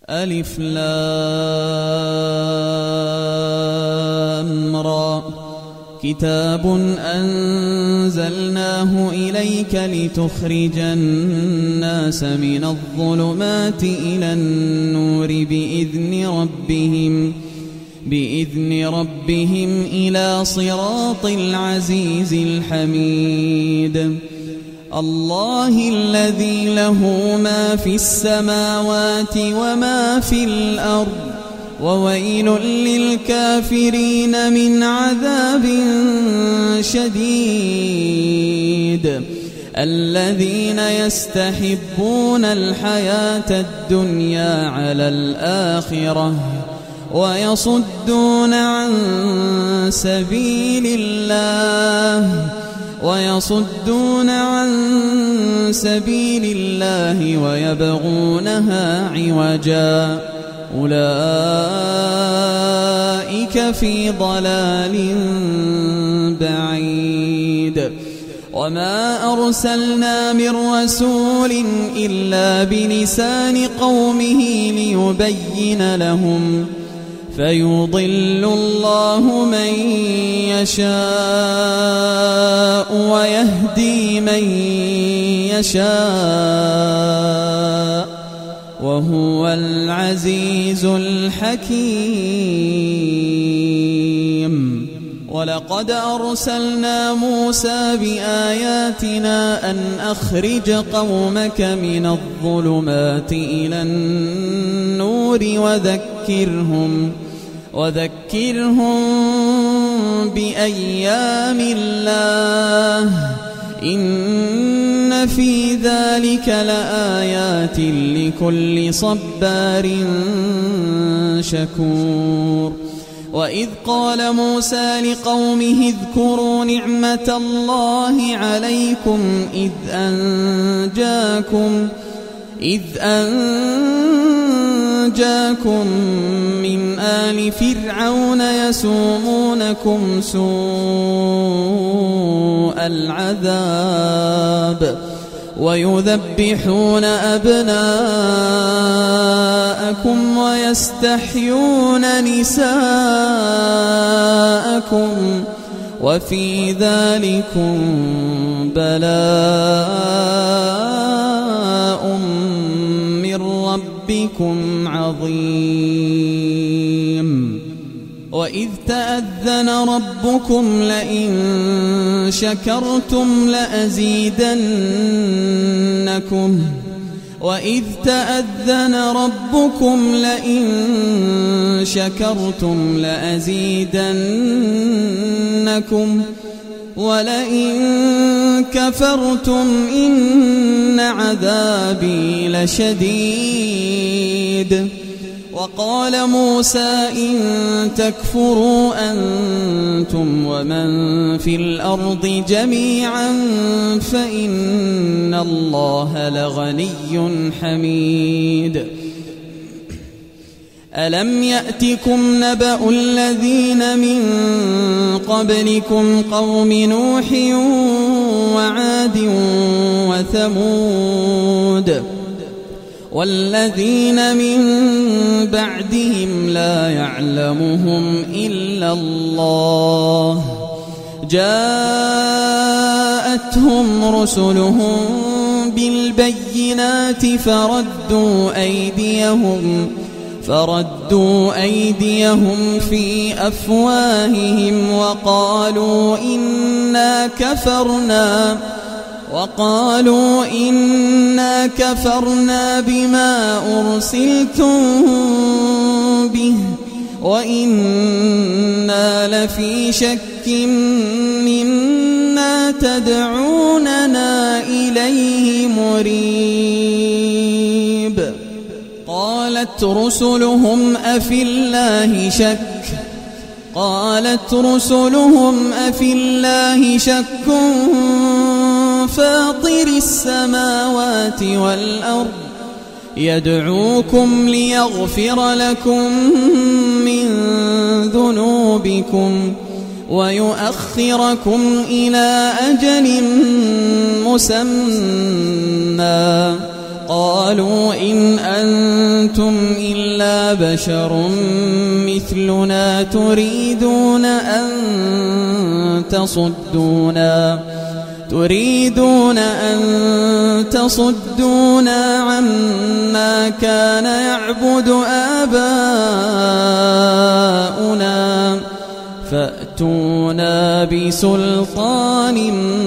ألف لام را كتاب أنزلناه إليك لتخرج الناس من الظلمات إلى النور بإذن ربهم إلى صراط العزيز الحميد الله الذي له ما في السماوات وما في الأرض وويل للكافرين من عذاب شديد الذين يستحبون الحياة الدنيا على الآخرة ويصدون عن سبيل الله ويبغونها عوجا أولئك في ضلال بعيد وما أرسلنا من رسول إلا بلسان قومه ليبين لهم فيضل الله من يشاء ويهدي من يشاء وهو العزيز الحكيم ولقد أرسلنا موسى بآياتنا أن أخرج قومك من الظلمات إلى النور وذكرهم بأيام الله إن في ذلك لآيات لكل صبار شكور وإذ قال موسى لقومه اذكروا نعمة الله عليكم إذ أنجاكم من آل فرعون يسومونكم سوء العذاب ويذبحون أبناءكم ويستحيون نساءكم وفي ذلكم بلاء من ربكم عظيم وإذ تأذن ربكم لئن شكرتم لأزيدنكم ولئن كفرتم إن عذابي لشديد وقال موسى إن تكفروا أنتم ومن في الأرض جميعا فإن الله لغني حميد ألم يأتكم نبأ الذين من قبلكم قوم نوح وعاد وثمود والذين من بعدهم لا يعلمهم إلا الله جاءتهم رسلهم بالبينات فردوا أيديهم في أفواههم وقالوا إنا كفرنا بما أرسلتم به وإنا لفي شك مما تدعوننا إليه مريب قالت رسلهم أفي الله شك فاطر السماوات والأرض يدعوكم ليغفر لكم من ذنوبكم ويؤخركم إلى أجل مسمى قالوا إن أنتم إلا بشر مثلنا تريدون أن تصدونا عما كان يعبد آباؤنا فأتونا بسلطان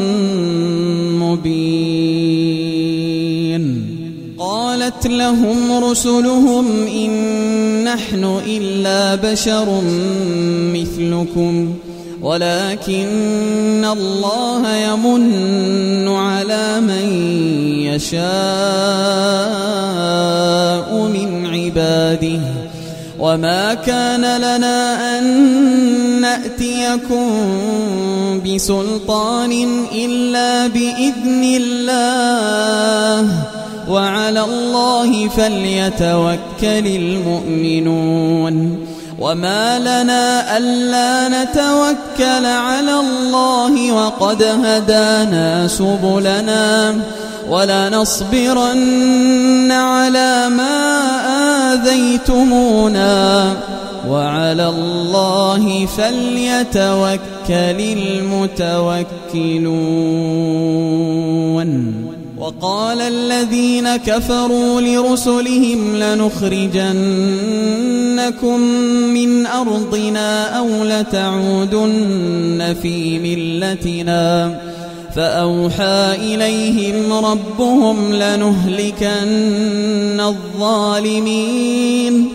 مبين. قالت لهم رسلهم إن نحن إلا بشر مثلكم ولكن الله يمن على من يشاء من عباده وما كان لنا أن نأتيكم بسلطان إلا بإذن الله وعلى الله فليتوكل المؤمنون. وما لنا ألا نتوكل على الله وقد هدانا سبلنا ولنصبرن على ما آذيتمونا وعلى الله فليتوكل المتوكلون. وقال الذين كفروا لرسلهم لنخرجنكم من أرضنا أو لتعودن في ملتنا فأوحى إليهم ربهم لنهلكن الظالمين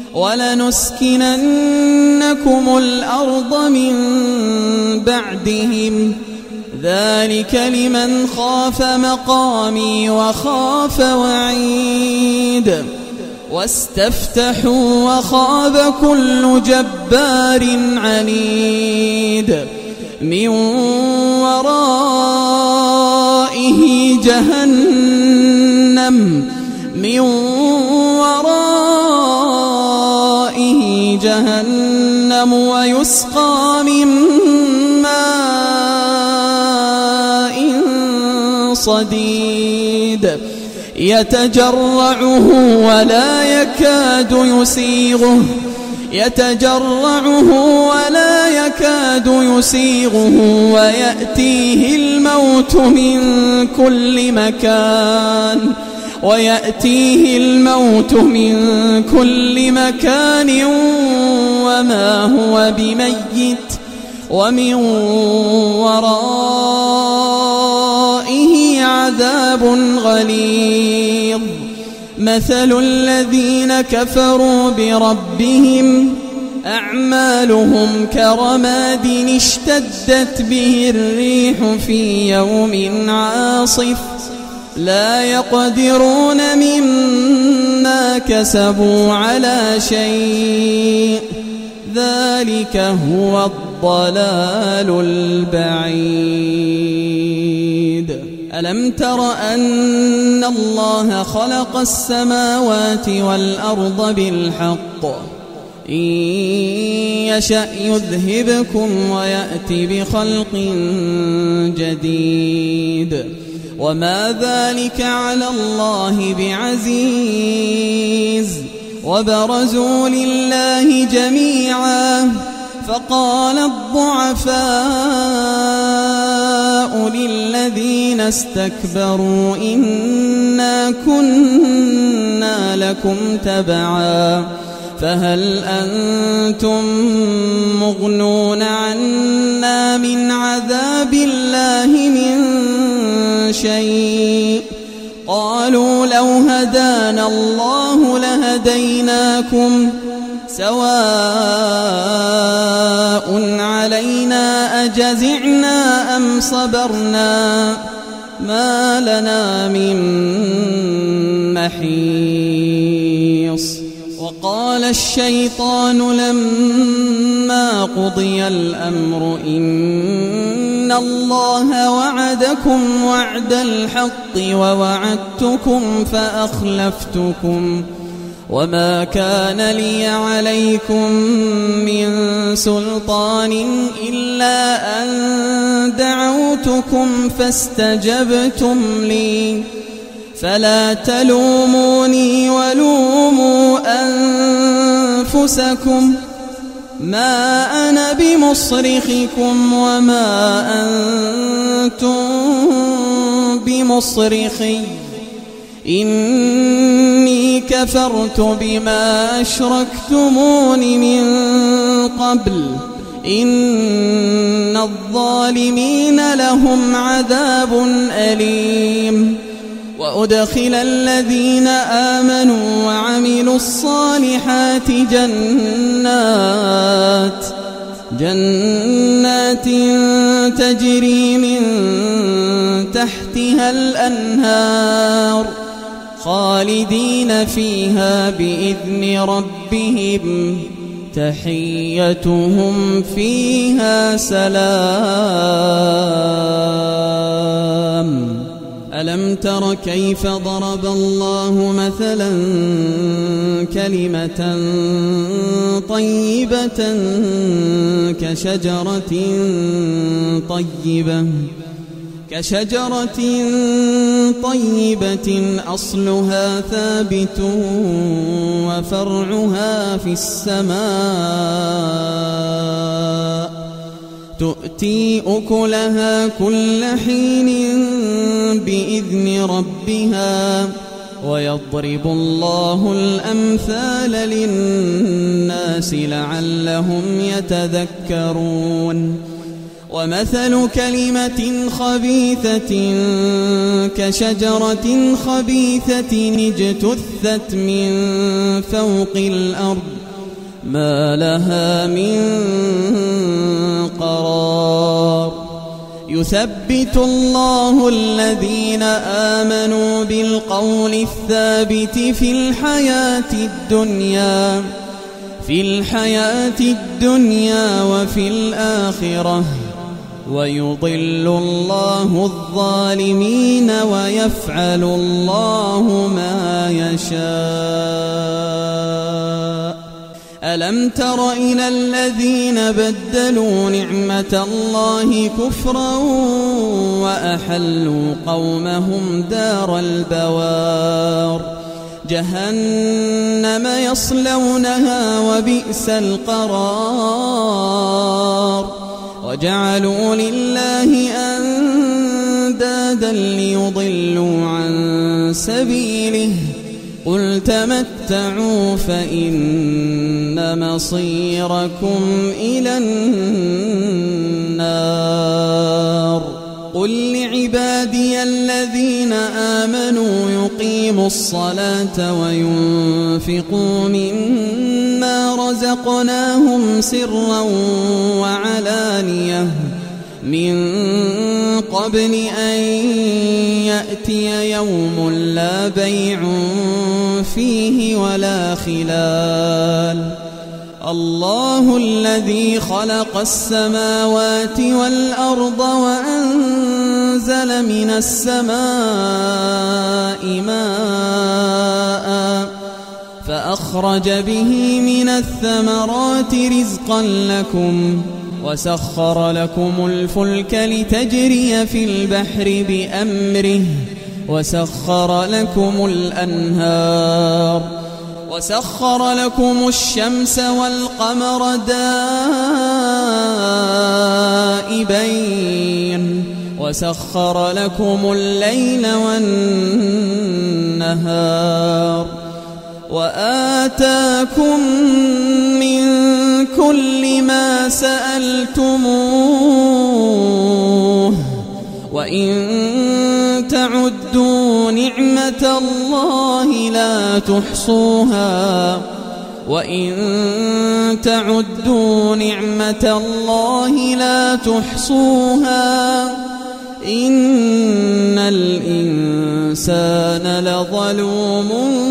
ولنسكننكم الأرض من بعدهم ذلك لمن خاف مقامي وخاف وعيد. واستفتحوا وخاب كل جبار عنيد من ورائه جهنم ويسقى من ماء صديد يتجرعه ولا يكاد يسيغه ويأتيه الموت من كل مكان وما هو بميت ومن ورائه عذاب غليظ. مثل الذين كفروا بربهم أعمالهم كرماد اشتدت به الريح في يوم عاصف لا يقدرون مما كسبوا على شيء ذلك هو الضلال البعيد. ألم تر أن الله خلق السماوات والأرض بالحق إن يشأ يذهبكم ويأت بخلق جديد وما ذلك على الله بعزيز. وبرزوا لله جميعا فقال الضعفاء للذين استكبروا إنا كنا لكم تبعا فهل أنتم مغنون عنا من عذاب الله من شيء قالوا لو هدانا الله لهديناكم سواء علينا أجزعنا أم صبرنا ما لنا من محيص. وقال الشيطان لما قضي الأمر إن الله وعدكم وعد الحق ووعدتكم فأخلفتكم وما كان لي عليكم من سلطان إلا أن فلا تلوموني ولوموا أنفسكم ما أنا بمصرخكم وما أنتم بمصرخي إني كفرت بما أشركتمون من قبل إن الظالمين لهم عذاب أليم وأدخل الذين آمنوا وعملوا الصالحات جنات تجري من تحتها الأنهار خالدين فيها بإذن ربهم تحيتهم فيها سلام. ألم تر كيف ضرب الله مثلا كلمة طيبة كشجرة طيبة أصلها ثابت وفرعها في السماء تؤتي أكلها كل حين بإذن ربها ويضرب الله الأمثال للناس لعلهم يتذكرون. ومثل كلمة خبيثة كشجرة خبيثة اجتثت من فوق الأرض ما لها من قرار يثبت الله الذين آمنوا بالقول الثابت في الحياة الدنيا وفي الآخرة ويضل الله الظالمين ويفعل الله ما يشاء. ألم تر إلى الذين بدلوا نعمة الله كفرا وأحلوا قومهم دار البوار جهنم يصلونها وبئس القرار وجعلوا لله أندادا ليضلوا عن سبيله قل تمتعوا فإن مصيركم إلى النار. قل لعبادي الذين آمنوا يقيموا الصلاة وينفقوا مما رزقناهم سرا وعلانية من قبل أن يأتي يوم لا بيع فيه ولا خلال. الله الذي خلق السماوات والأرض وأنزل من السماء ماء فأخرج به من الثمرات رزقا لكم وسخر لكم الفلك لتجري في البحر بأمره وسخر لكم الأنهار وسخر لكم الشمس والقمر دائبين وسخر لكم الليل والنهار وآتاكم من كل ما سألتموه وإن تعدوا نعمة الله لا تحصوها وإن تعدوا نعمة الله لا تحصوها إن الإنسان لظلوم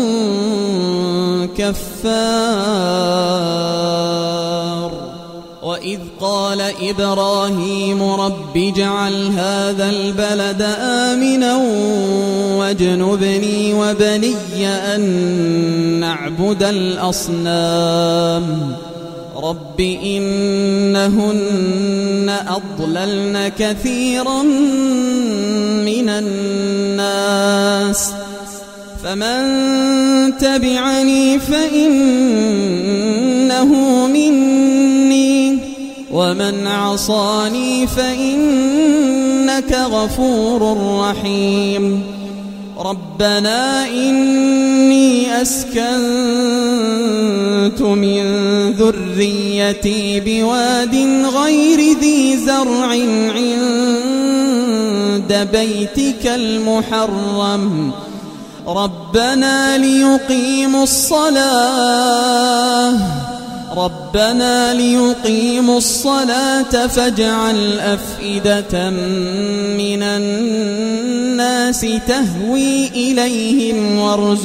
كفار. وإذ قال إبراهيم رب اجعل هذا البلد آمنا واجنبني وبني أن نعبد الأصنام رب إنهن أضللن كثيرا من الناس فمن تبعني فإنه مني ومن عصاني فإنك غفور رحيم ربنا إني أسكنت من ذريتي بواد غير ذي زرع عند بيتك المحرم ربنا ليقيموا الصلاة فاجعل أفئدة من الناس تهوي إليهم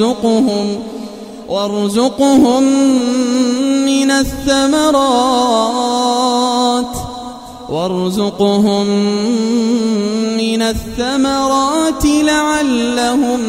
وارزقهم من الثمرات لعلهم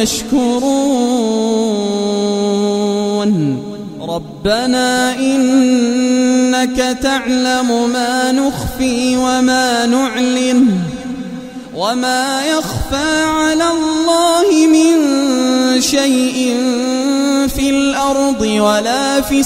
يشكرون ربنا إنك تعلم ما نخفي وما نعلن وما يخفى على الله من شيء في الأرض ولا في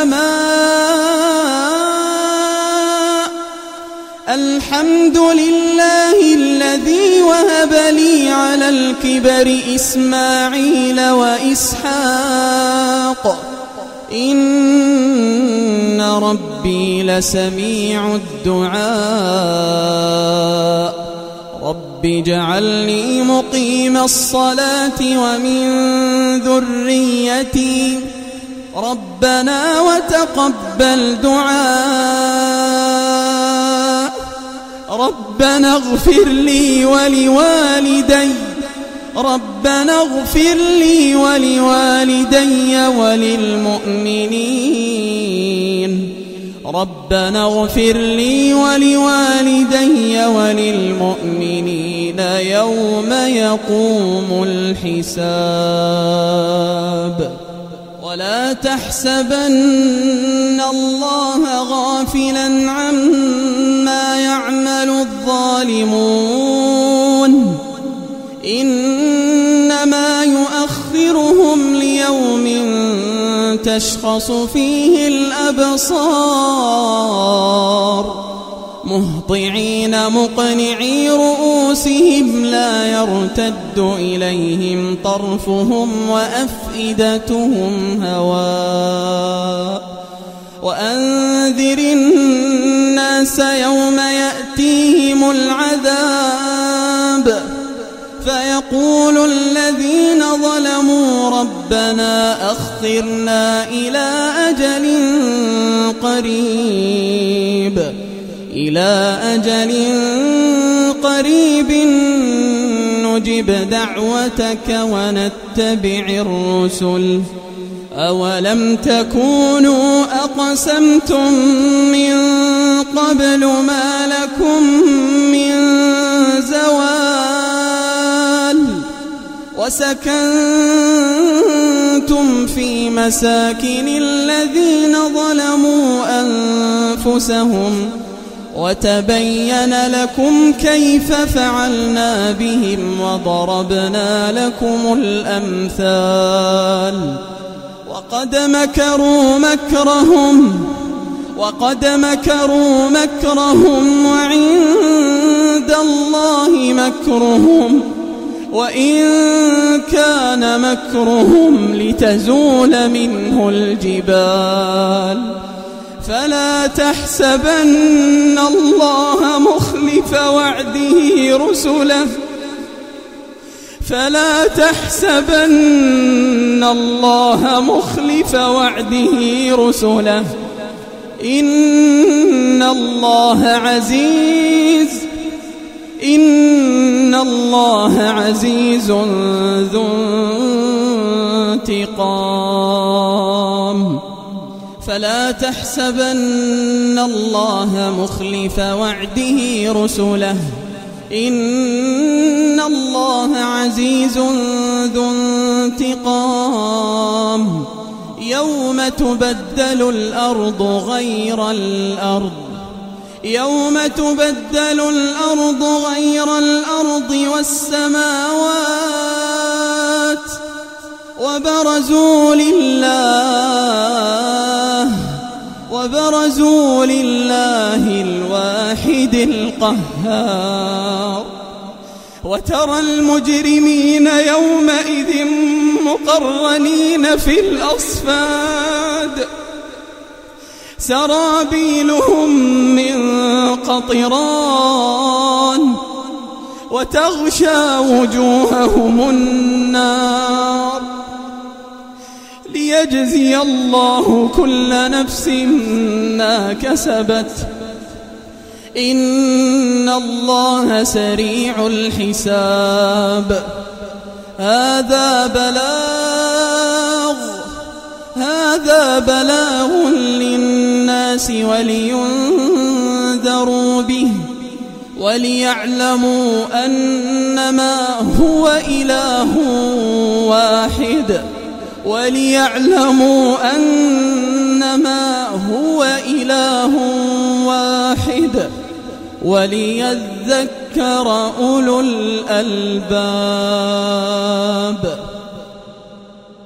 السماء الحمد لله الذي وهب لي على الكبر إسماعيل وإسحاق إن ربي لسميع الدعاء رب اجعلني مقيم الصلاة ومن ذريتي ربنا وتقبل دعاء ربنا اغفر لي ولوالدي وللمؤمنين يوم يقوم الحساب ولا تحسبن الله غافلا عما يعمل الظالمون إنما يؤخرهم ليوم تشخص فيه الأبصار مهطعين مقنعي رؤوسهم لا يرتد إليهم طرفهم وأفئدتهم هواء وأنذر الناس يوم يأتيهم العذاب فيقول الذين ظلموا ربنا أخرنا إلى أجل قريب نجب دعوتك ونتبع الرسل أولم تكونوا أقسمتم من قبل ما لكم من زوال وسكنتم في مساكن الذين ظلموا أنفسهم وتبين لكم كيف فعلنا بهم وضربنا لكم الأمثال وقد مكروا مكرهم وعند الله مكرهم وإن كان مكرهم لتزول منه الجبال فلا تحسبن الله مخلف وعده رسله إن الله عزيز ذو انتقام فلا تحسبن الله مخلف وعده رسله إن الله عزيز ذو انتقام يوم تبدل الأرض غير الأرض والسماوات وبرزوا لله الواحد القهار. وترى المجرمين يومئذ مقرنين في الأصفاد سرابيلهم من قطران وتغشى وجوههم النار ليجزي الله كل نفس ما كسبت إن الله سريع الحساب. هذا بلاغ للناس ولينذروا به وليعلموا أنما هو إله واحد وليذكر أولو الألباب.